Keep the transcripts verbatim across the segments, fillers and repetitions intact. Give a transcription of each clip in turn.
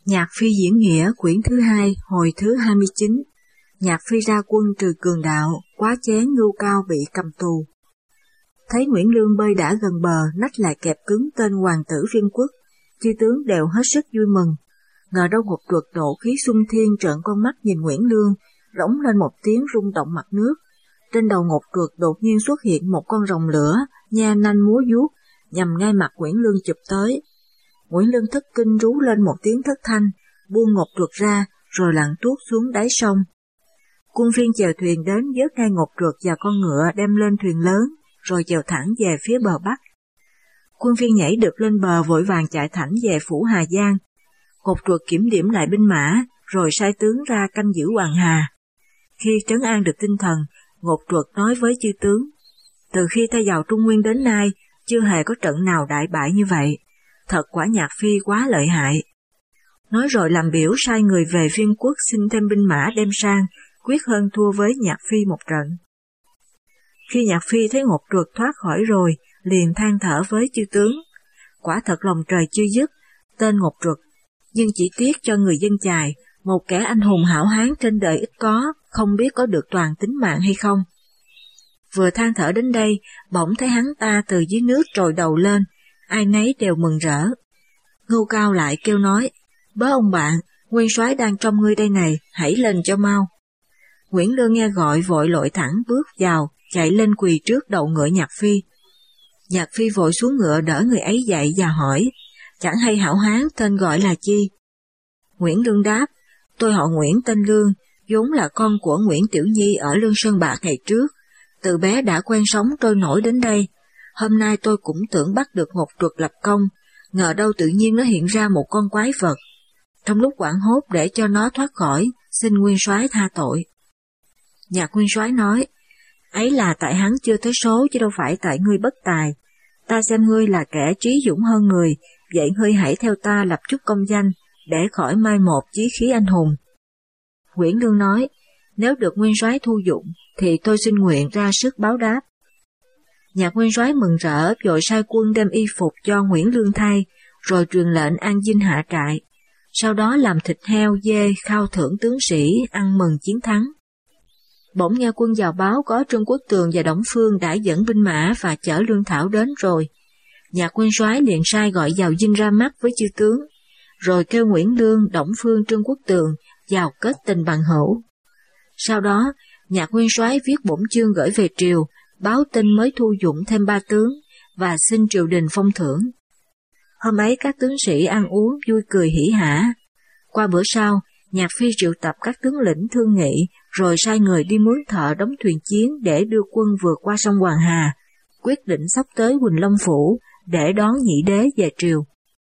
Nhạc Phi diễn nghĩa quyển thứ hai, hồi thứ hai mươi chín. Nhạc Phi ra quân trừ cường đạo, quá chén Ngưu Cao bị cầm tù. Thấy Nguyễn Lương bơi đã gần bờ, nách lại kẹp cứng tên hoàng tử Viên Quốc, chư tướng đều hết sức vui mừng. Ngờ đâu một truật nộ khí xung thiên trợn con mắt nhìn Nguyễn Lương, rống lên một tiếng rung động mặt nước. Trên đầu ngột truật đột nhiên xuất hiện một con rồng lửa, nha nanh múa vuốt, nhằm ngay mặt Nguyễn Lương chụp tới. Nguyễn Lương thất kinh rú lên một tiếng thất thanh, buông ngột truật ra, rồi lặn tuốt xuống đáy sông. Quân Viên chèo thuyền đến vớt ngay ngột truật và con ngựa đem lên thuyền lớn, rồi chèo thẳng về phía bờ bắc. Quân Viên nhảy được lên bờ vội vàng chạy thẳng về phủ Hà Giang. Ngột truật kiểm điểm lại binh mã, rồi sai tướng ra canh giữ Hoàng Hà. Khi trấn an được tinh thần, ngột truật nói với chư tướng: từ khi ta vào Trung Nguyên đến nay, chưa hề có trận nào đại bại như vậy. Thật quả Nhạc Phi quá lợi hại. Nói rồi làm biểu sai người về Viên Quốc xin thêm binh mã đem sang, quyết hơn thua với Nhạc Phi một trận. Khi Nhạc Phi thấy ngột truật thoát khỏi rồi, liền than thở với chư tướng: quả thật lòng trời chưa dứt, tên ngột truật, nhưng chỉ tiếc cho người dân Chài, một kẻ anh hùng hảo hán trên đời ít có, không biết có được toàn tính mạng hay không. Vừa than thở đến đây, bỗng thấy hắn ta từ dưới nước trồi đầu lên, ai nấy đều mừng rỡ. Ngưu Cao lại kêu nói: bớ ông bạn, nguyên soái đang trong ngươi đây này, hãy lên cho mau. Nguyễn Lương nghe gọi vội lội thẳng bước vào, chạy lên quỳ trước đầu ngựa Nhạc Phi. Nhạc Phi vội xuống ngựa đỡ người ấy dậy và hỏi: chẳng hay hảo hán tên gọi là chi? Nguyễn Lương đáp: tôi họ Nguyễn tên Lương, vốn là con của Nguyễn Tiểu Nhi ở Lương Sơn Bạc ngày trước, từ bé đã quen sống trôi nổi đến đây. Hôm nay tôi cũng tưởng bắt được ngột truật lập công, ngờ đâu tự nhiên nó hiện ra một con quái vật. Trong lúc hoảng hốt để cho nó thoát khỏi, xin nguyên soái tha tội. Nhạc nguyên soái nói: ấy là tại hắn chưa tới số chứ đâu phải tại ngươi bất tài. Ta xem ngươi là kẻ trí dũng hơn người, vậy ngươi hãy theo ta lập chút công danh, để khỏi mai một chí khí anh hùng. Nguyễn Lương nói: nếu được nguyên soái thu dụng, thì tôi xin nguyện ra sức báo đáp. Nhạc nguyên soái mừng rỡ, vội sai quân đem y phục cho Nguyễn Lương thay, rồi truyền lệnh an dinh hạ trại. Sau đó làm thịt heo, dê, khao thưởng tướng sĩ, ăn mừng chiến thắng. Bỗng nghe quân vào báo có Trương Quốc Tường và Đổng Phương đã dẫn binh mã và chở lương thảo đến rồi. Nhạc nguyên soái liền sai gọi vào dinh ra mắt với chư tướng, rồi kêu Nguyễn Lương, Đổng Phương, Trương Quốc Tường vào kết tình bằng hữu. Sau đó, Nhạc nguyên soái viết bổn chương gửi về triều, báo tin mới thu dụng thêm ba tướng và xin triều đình phong thưởng. Hôm ấy các tướng sĩ ăn uống vui cười hỉ hả. Qua bữa sau, Nhạc Phi triệu tập các tướng lĩnh thương nghị, rồi sai người đi mướn thợ đóng thuyền chiến để đưa quân vượt qua sông Hoàng Hà, quyết định sắp tới Huỳnh Long Phủ để đón Nhị Đế về triều.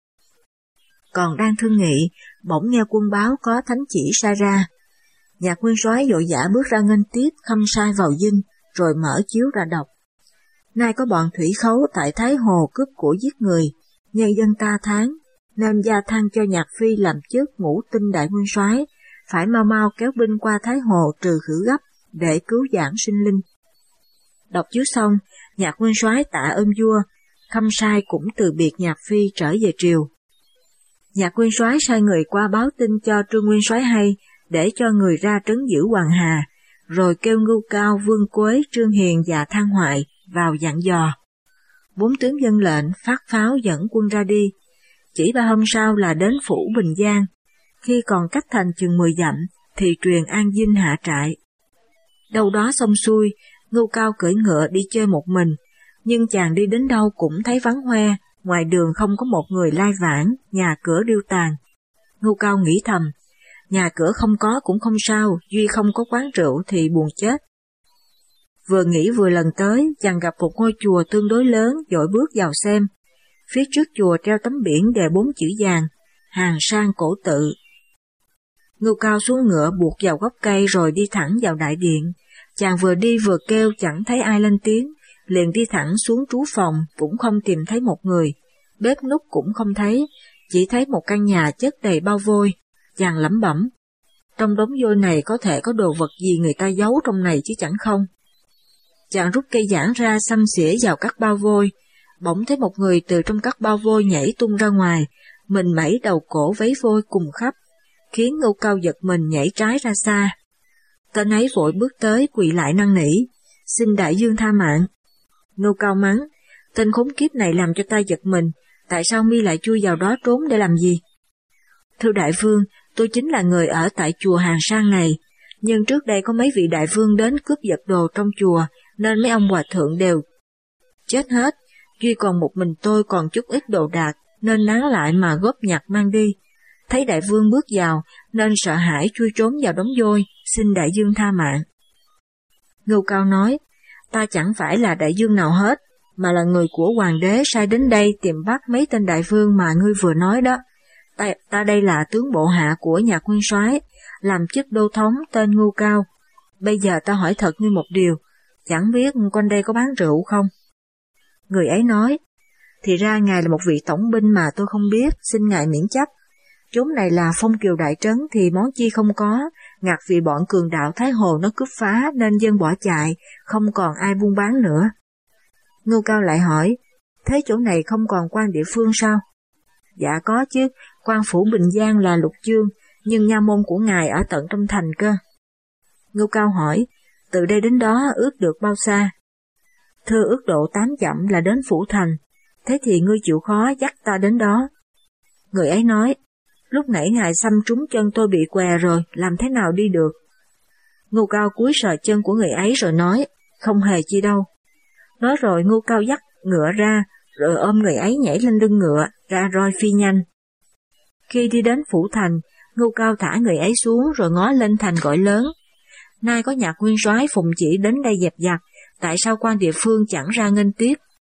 Còn đang thương nghị, bỗng nghe quân báo có thánh chỉ sai ra. Nhạc nguyên soái vội vã bước ra nghênh tiếp, khâm sai vào dinh, rồi mở chiếu ra đọc: nay có bọn thủy khấu tại Thái Hồ cướp của giết người, nhân dân ta thán, nên gia thăng cho Nhạc Phi làm chức ngũ tinh đại nguyên soái, phải mau mau kéo binh qua Thái Hồ trừ khử gấp, để cứu vãn sinh linh. Đọc chiếu xong, Nhạc nguyên soái tạ ơn vua, khâm sai cũng từ biệt Nhạc Phi trở về triều. Nhạc nguyên soái sai người qua báo tin cho Trương nguyên soái hay, để cho người ra trấn giữ Hoàng Hà, rồi kêu Ngưu Cao, Vương Quế, Trương Hiền và Thang Hoại vào dặn dò. Bốn tướng dân lệnh phát pháo dẫn quân ra đi. Chỉ ba hôm sau là đến phủ Bình Giang. Khi còn cách thành chừng mười dặm, thì truyền an dinh hạ trại. Đâu đó xong xuôi, Ngưu Cao cưỡi ngựa đi chơi một mình, nhưng chàng đi đến đâu cũng thấy vắng hoe, ngoài đường không có một người lai vãng, nhà cửa điêu tàn. Ngưu Cao nghĩ thầm: nhà cửa không có cũng không sao, duy không có quán rượu thì buồn chết. Vừa nghĩ vừa lần tới, chàng gặp một ngôi chùa tương đối lớn, vội bước vào xem. Phía trước chùa treo tấm biển đề bốn chữ vàng: Hàng Sang Cổ Tự. Ngưu Cao xuống ngựa buộc vào gốc cây rồi đi thẳng vào đại điện. Chàng vừa đi vừa kêu chẳng thấy ai lên tiếng, liền đi thẳng xuống trú phòng, cũng không tìm thấy một người. Bếp núc cũng không thấy, chỉ thấy một căn nhà chất đầy bao vôi. Chàng lẩm bẩm: trong đống vôi này có thể có đồ vật gì người ta giấu trong này chứ chẳng không. Chàng rút cây giảng ra xăm xỉa vào các bao vôi, bỗng thấy một người từ trong các bao vôi nhảy tung ra ngoài, mình mẩy đầu cổ vấy vôi cùng khắp, khiến Ngưu Cao giật mình nhảy trái ra xa. Tên ấy vội bước tới quỳ lại năn nỉ, xin đại vương tha mạng. Ngưu Cao mắng, tên khốn kiếp này làm cho ta giật mình, tại sao mi lại chui vào đó trốn để làm gì? Thưa đại vương, tôi chính là người ở tại chùa Hàng Sang này, nhưng trước đây có mấy vị đại vương đến cướp giật đồ trong chùa, nên mấy ông hòa thượng đều chết hết, duy còn một mình tôi còn chút ít đồ đạc, nên nán lại mà góp nhặt mang đi. Thấy đại vương bước vào, nên sợ hãi chui trốn vào đống vôi, xin đại vương tha mạng. Ngưu Cao nói, ta chẳng phải là đại vương nào hết, mà là người của hoàng đế sai đến đây tìm bắt mấy tên đại vương mà ngươi vừa nói đó. Ta, ta đây là tướng bộ hạ của nhà nguyên soái, làm chức đô thống tên Ngưu Cao. Bây giờ ta hỏi thật ngươi một điều, chẳng biết quanh đây có bán rượu không? Người ấy nói, thì ra ngài là một vị tổng binh mà tôi không biết, xin ngài miễn chấp. Chốn này là Phong Kiều đại trấn thì món chi không có, ngặt vì bọn cường đạo Thái Hồ nó cướp phá nên dân bỏ chạy, không còn ai buôn bán nữa. Ngưu Cao lại hỏi, thế chỗ này không còn quan địa phương sao? Dạ có chứ, quan phủ Bình Giang là Lục Chương, nhưng nha môn của ngài ở tận trong thành cơ. Ngưu Cao hỏi, từ đây đến đó ước được bao xa? Thưa ước độ tám dặm là đến phủ thành, thế thì ngươi chịu khó dắt ta đến đó. Người ấy nói, lúc nãy ngài xăm trúng chân tôi bị què rồi, làm thế nào đi được? Ngưu Cao cúi sờ chân của người ấy rồi nói, không hề chi đâu. Nói rồi Ngưu Cao dắt ngựa ra, rồi ôm người ấy nhảy lên lưng ngựa, ra roi phi nhanh. Khi đi đến phủ thành, Ngưu Cao thả người ấy xuống rồi ngó lên thành gọi lớn. Nay có nhạc nguyên soái Phùng Chỉ đến đây dẹp giặc, tại sao quan địa phương chẳng ra nghênh tiếp?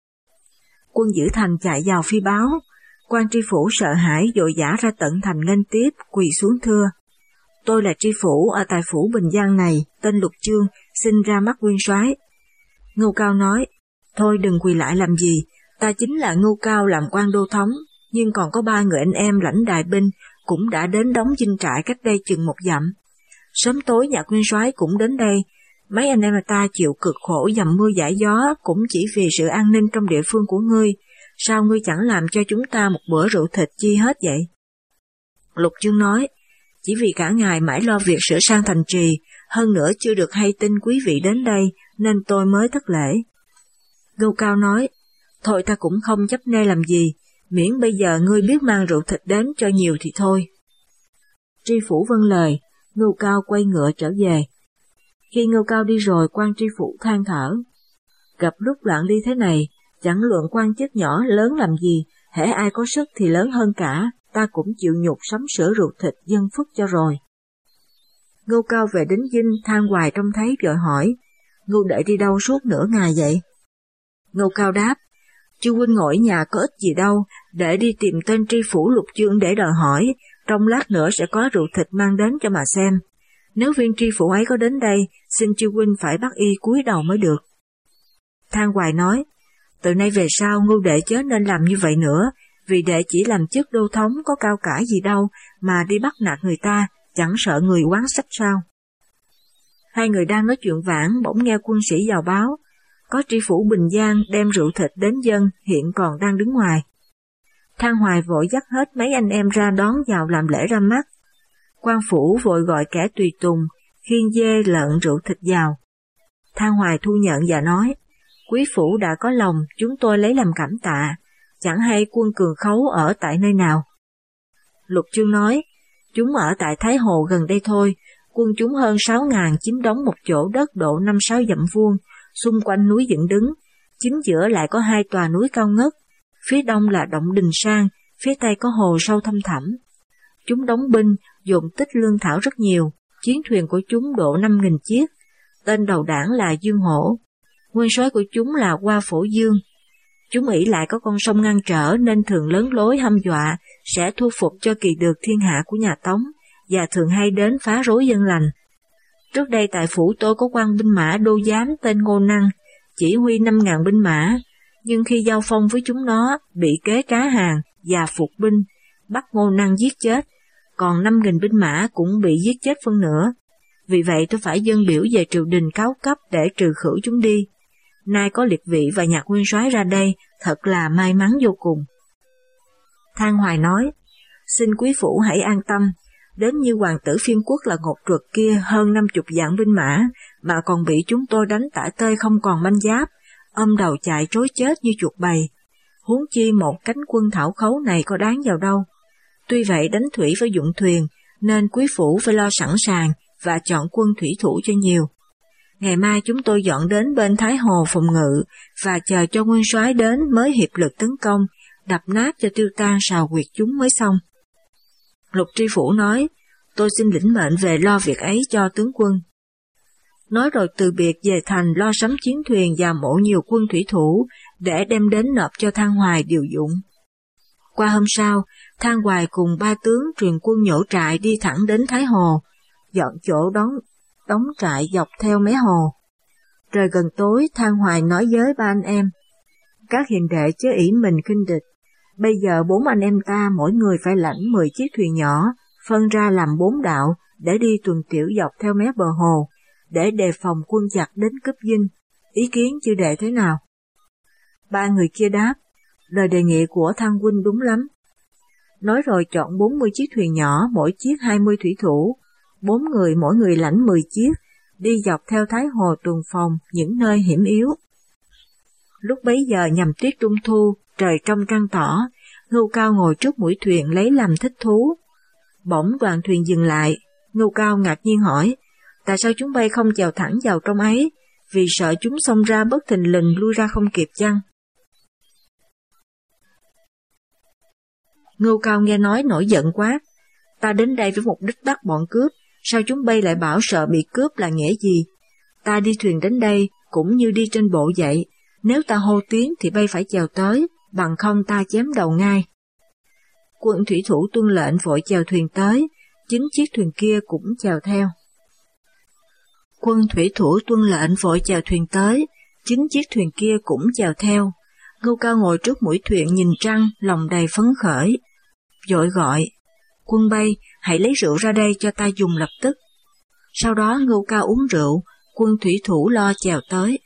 Quân giữ thành chạy vào phi báo, quan tri phủ sợ hãi vội vã ra tận thành nghênh tiếp, quỳ xuống thưa. Tôi là tri phủ ở tại phủ Bình Giang này, tên Lục Chương, xin ra mắt nguyên soái. Ngưu Cao nói, thôi đừng quỳ lại làm gì, ta chính là Ngưu Cao làm quan đô thống, nhưng còn có ba người anh em lãnh đại binh cũng đã đến đóng dinh trại cách đây chừng một dặm. Sớm tối nhạc nguyên soái cũng đến đây, mấy anh em ta chịu cực khổ dầm mưa dãi gió cũng chỉ vì sự an ninh trong địa phương của ngươi, sao ngươi chẳng làm cho chúng ta một bữa rượu thịt chi hết vậy? Lục Chương nói, chỉ vì cả ngày mãi lo việc sửa sang thành trì, hơn nữa chưa được hay tin quý vị đến đây, nên tôi mới thất lễ. Ngưu Cao nói, thôi ta cũng không chấp nê làm gì, miễn bây giờ ngươi biết mang rượu thịt đến cho nhiều thì thôi. Tri phủ vâng lời, Ngưu Cao quay ngựa trở về. Khi Ngưu Cao đi rồi, quan tri phủ than thở. Gặp lúc loạn đi thế này, chẳng luận quan chức nhỏ lớn làm gì, hễ ai có sức thì lớn hơn cả, ta cũng chịu nhục sắm sửa rượu thịt dân phúc cho rồi. Ngưu Cao về đến dinh, than hoài trông thấy vội hỏi, Ngưu đệ đi đâu suốt nửa ngày vậy? Ngưu Cao đáp, Chu huynh ngồi nhà có ích gì đâu, để đi tìm tên tri phủ Lục Chương để đòi hỏi, trong lát nữa sẽ có rượu thịt mang đến cho mà xem. Nếu viên tri phủ ấy có đến đây, xin Chu huynh phải bắt y cúi đầu mới được. Than hoài nói, từ nay về sau Ngưu đệ chớ nên làm như vậy nữa, vì đệ chỉ làm chức đô thống có cao cả gì đâu, mà đi bắt nạt người ta, chẳng sợ người quán sách sao. Hai người đang nói chuyện vãn, bỗng nghe quân sĩ vào báo, có tri phủ Bình Giang đem rượu thịt đến dân, hiện còn đang đứng ngoài. Than hoài vội dắt hết mấy anh em ra đón vào làm lễ ra mắt. Quan phủ vội gọi kẻ tùy tùng, khiêng dê lợn rượu thịt vào. Than hoài thu nhận và nói, quý phủ đã có lòng, chúng tôi lấy làm cảm tạ, chẳng hay quân Cường Khấu ở tại nơi nào. Lục Chương nói, chúng ở tại Thái Hồ gần đây thôi, quân chúng hơn sáu ngàn chiếm đóng một chỗ đất độ năm sáu dặm vuông, xung quanh núi dựng đứng, chính giữa lại có hai tòa núi cao ngất, phía đông là động Đình Sang, phía tây có hồ sâu thăm thẳm. Chúng đóng binh, dồn tích lương thảo rất nhiều, chiến thuyền của chúng độ năm nghìn chiếc, tên đầu đảng là Dương Hổ, nguyên soái của chúng là Hoa Phổ Dương. Chúng ỷ lại có con sông ngăn trở nên thường lớn lối hăm dọa sẽ thu phục cho kỳ được thiên hạ của nhà Tống, và thường hay đến phá rối dân lành. Trước đây tại phủ tôi có quan binh mã đô giám tên Ngô Năng, chỉ huy năm ngàn binh mã, nhưng khi giao phong với chúng nó bị kế trá hàng và phục binh, bắt Ngô Năng giết chết, còn năm nghìn binh mã cũng bị giết chết phân nửa. Vì vậy tôi phải dâng biểu về triều đình cáo cấp để trừ khử chúng đi. Nay có liệt vị và nhạc nguyên soái ra đây, thật là may mắn vô cùng. Than hoài nói, xin quý phủ hãy an tâm, đến như hoàng tử Phiên Quốc là Ngột Truật kia hơn năm chục vạn binh mã, mà còn bị chúng tôi đánh tả tơi không còn manh giáp, ôm đầu chạy trối chết như chuột bầy. Huống chi một cánh quân thảo khấu này có đáng vào đâu. Tuy vậy đánh thủy phải dụng thuyền, nên quý phủ phải lo sẵn sàng và chọn quân thủy thủ cho nhiều. Ngày mai chúng tôi dọn đến bên Thái Hồ phòng ngự và chờ cho nguyên soái đến mới hiệp lực tấn công, đập nát cho tiêu tan sào quyệt chúng mới xong. Lục Tri Phủ nói, tôi xin lĩnh mệnh về lo việc ấy cho tướng quân. Nói rồi từ biệt về thành lo sắm chiến thuyền và mộ nhiều quân thủy thủ để đem đến nộp cho Thang Hoài điều dụng. Qua hôm sau, Thang Hoài cùng ba tướng truyền quân nhổ trại đi thẳng đến Thái Hồ, dọn chỗ đóng, đóng trại dọc theo mé hồ. Trời gần tối, Thang Hoài nói với ba anh em, các hiền đệ chớ ỷ mình khinh địch. Bây giờ bốn anh em ta mỗi người phải lãnh mười chiếc thuyền nhỏ, phân ra làm bốn đạo để đi tuần tiểu dọc theo mé bờ hồ, để đề phòng quân giặc đến cướp dinh. Ý kiến chư đệ thế nào? Ba người kia đáp, lời đề nghị của Thang huynh đúng lắm. Nói rồi chọn bốn mươi chiếc thuyền nhỏ, mỗi chiếc hai mươi thủy thủ, bốn người mỗi người lãnh mười chiếc, đi dọc theo Thái Hồ tuần phòng những nơi hiểm yếu. Lúc bấy giờ nhằm tiết trung thu, trời trong trăng tỏ, Ngưu Cao ngồi trước mũi thuyền lấy làm thích thú. Bỗng đoàn thuyền dừng lại, Ngưu Cao ngạc nhiên hỏi, tại sao chúng bay không chèo thẳng vào trong ấy, vì sợ chúng xông ra bất thình lình lui ra không kịp chăng? Ngưu Cao nghe nói nổi giận quát, ta đến đây với mục đích bắt bọn cướp, sao chúng bay lại bảo sợ bị cướp là nghĩa gì? Ta đi thuyền đến đây cũng như đi trên bộ vậy, nếu ta hô tiếng thì bay phải chèo tới, bằng không ta chém đầu ngay. Quân thủy thủ tuân lệnh vội chèo thuyền tới, chính chiếc thuyền kia cũng chèo theo. Quân thủy thủ tuân lệnh vội chèo thuyền tới, chính chiếc thuyền kia cũng chèo theo. Ngưu Cao ngồi trước mũi thuyền nhìn trăng, lòng đầy phấn khởi, vội gọi, quân bay, hãy lấy rượu ra đây cho ta dùng lập tức. Sau đó Ngưu Cao uống rượu, quân thủy thủ lo chèo tới.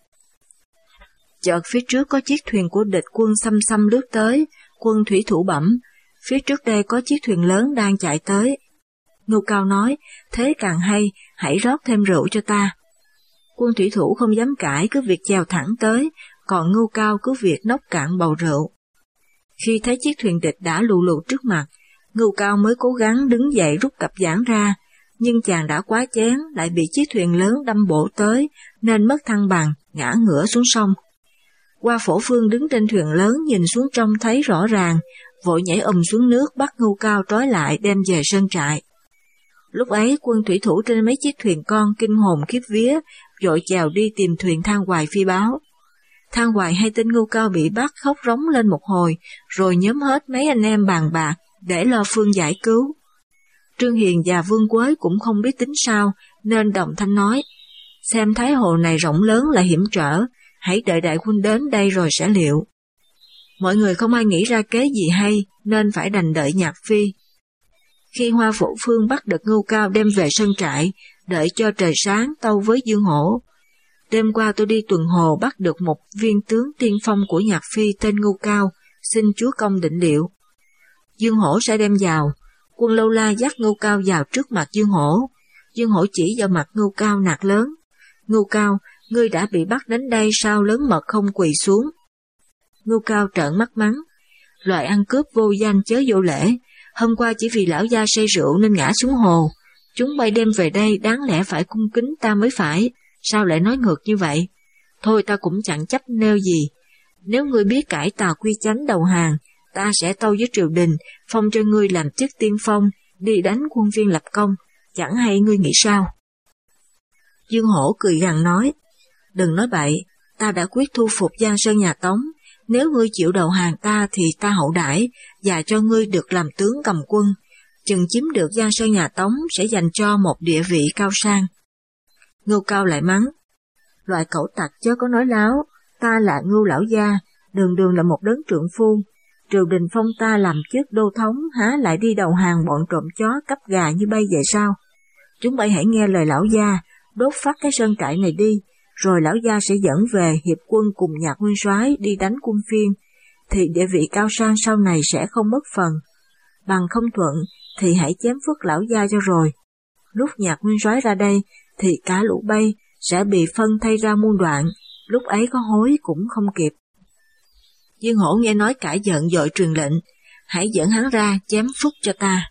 Chợt phía trước có chiếc thuyền của địch quân xăm xăm lướt tới, quân thủy thủ bẩm, phía trước đây có chiếc thuyền lớn đang chạy tới. Ngưu Cao nói, thế càng hay, hãy rót thêm rượu cho ta. Quân thủy thủ không dám cãi, cứ việc chèo thẳng tới, còn Ngưu Cao cứ việc nốc cạn bầu rượu. Khi thấy chiếc thuyền địch đã lù lù trước mặt, Ngưu Cao mới cố gắng đứng dậy rút cặp giảng ra, nhưng chàng đã quá chén, lại bị chiếc thuyền lớn đâm bổ tới, nên mất thăng bằng, ngã ngửa xuống sông. Qua Phổ Phương đứng trên thuyền lớn nhìn xuống trong thấy rõ ràng, vội nhảy ùm xuống nước bắt Ngưu Cao trói lại đem về sơn trại. Lúc ấy quân thủy thủ trên mấy chiếc thuyền con kinh hồn khiếp vía, vội chèo đi tìm thuyền Thang Hoài phi báo. Thang Hoài hay tin Ngưu Cao bị bắt khóc rống lên một hồi, rồi nhóm hết mấy anh em bàn bạc để lo phương giải cứu. Trương Hiền và Vương Quế cũng không biết tính sao, nên đồng thanh nói, xem Thái Hồ này rộng lớn là hiểm trở, hãy đợi đại huynh đến đây rồi sẽ liệu. Mọi người không ai nghĩ ra kế gì hay, nên phải đành đợi Nhạc Phi. Khi Hoa Phổ Phương bắt được Ngưu Cao đem về sân trại, đợi cho trời sáng tâu với Dương Hổ. Đêm qua tôi đi tuần hồ bắt được một viên tướng tiên phong của Nhạc Phi tên Ngưu Cao, xin chúa công định liệu. Dương Hổ sẽ đem vào. Quân Lâu La dắt Ngưu Cao vào trước mặt Dương Hổ. Dương Hổ chỉ vào mặt Ngưu Cao nạt lớn, Ngưu Cao, ngươi đã bị bắt đến đây sao lớn mật không quỳ xuống? Ngưu Cao trợn mắt mắng, loại ăn cướp vô danh chớ vô lễ, hôm qua chỉ vì lão gia say rượu nên ngã xuống hồ, chúng bay đem về đây đáng lẽ phải cung kính ta mới phải, sao lại nói ngược như vậy? Thôi ta cũng chẳng chấp nêu gì, nếu ngươi biết cải tà quy chánh đầu hàng, ta sẽ tâu với triều đình, phong cho ngươi làm chức tiên phong, đi đánh quân viên lập công, chẳng hay ngươi nghĩ sao? Dương Hổ cười gằn nói, đừng nói bậy, ta đã quyết thu phục Giang Sơn nhà Tống, nếu ngươi chịu đầu hàng ta thì ta hậu đãi và cho ngươi được làm tướng cầm quân, chừng chiếm được Giang Sơn nhà Tống sẽ dành cho một địa vị cao sang. Ngưu Cao lại mắng, loại cẩu tặc chớ có nói láo, ta là Ngưu lão gia, đường đường là một đấng trượng phu, triều đình phong ta làm chức đô thống, há lại đi đầu hàng bọn trộm chó cắp gà như bây vậy sao? Chúng bay hãy nghe lời lão gia, đốt phát cái sơn trại này đi, rồi lão gia sẽ dẫn về hiệp quân cùng Nhạc nguyên soái đi đánh quân phiên, thì địa vị cao sang sau này sẽ không mất phần. bằng không thuận thì hãy chém Phước lão gia cho rồi. Lúc Nhạc nguyên soái ra đây thì cả lũ bay sẽ bị phân thay ra muôn đoạn, lúc ấy có hối cũng không kịp. Dương Hổ nghe nói cả giận vội truyền lệnh, hãy dẫn hắn ra chém Phúc cho ta.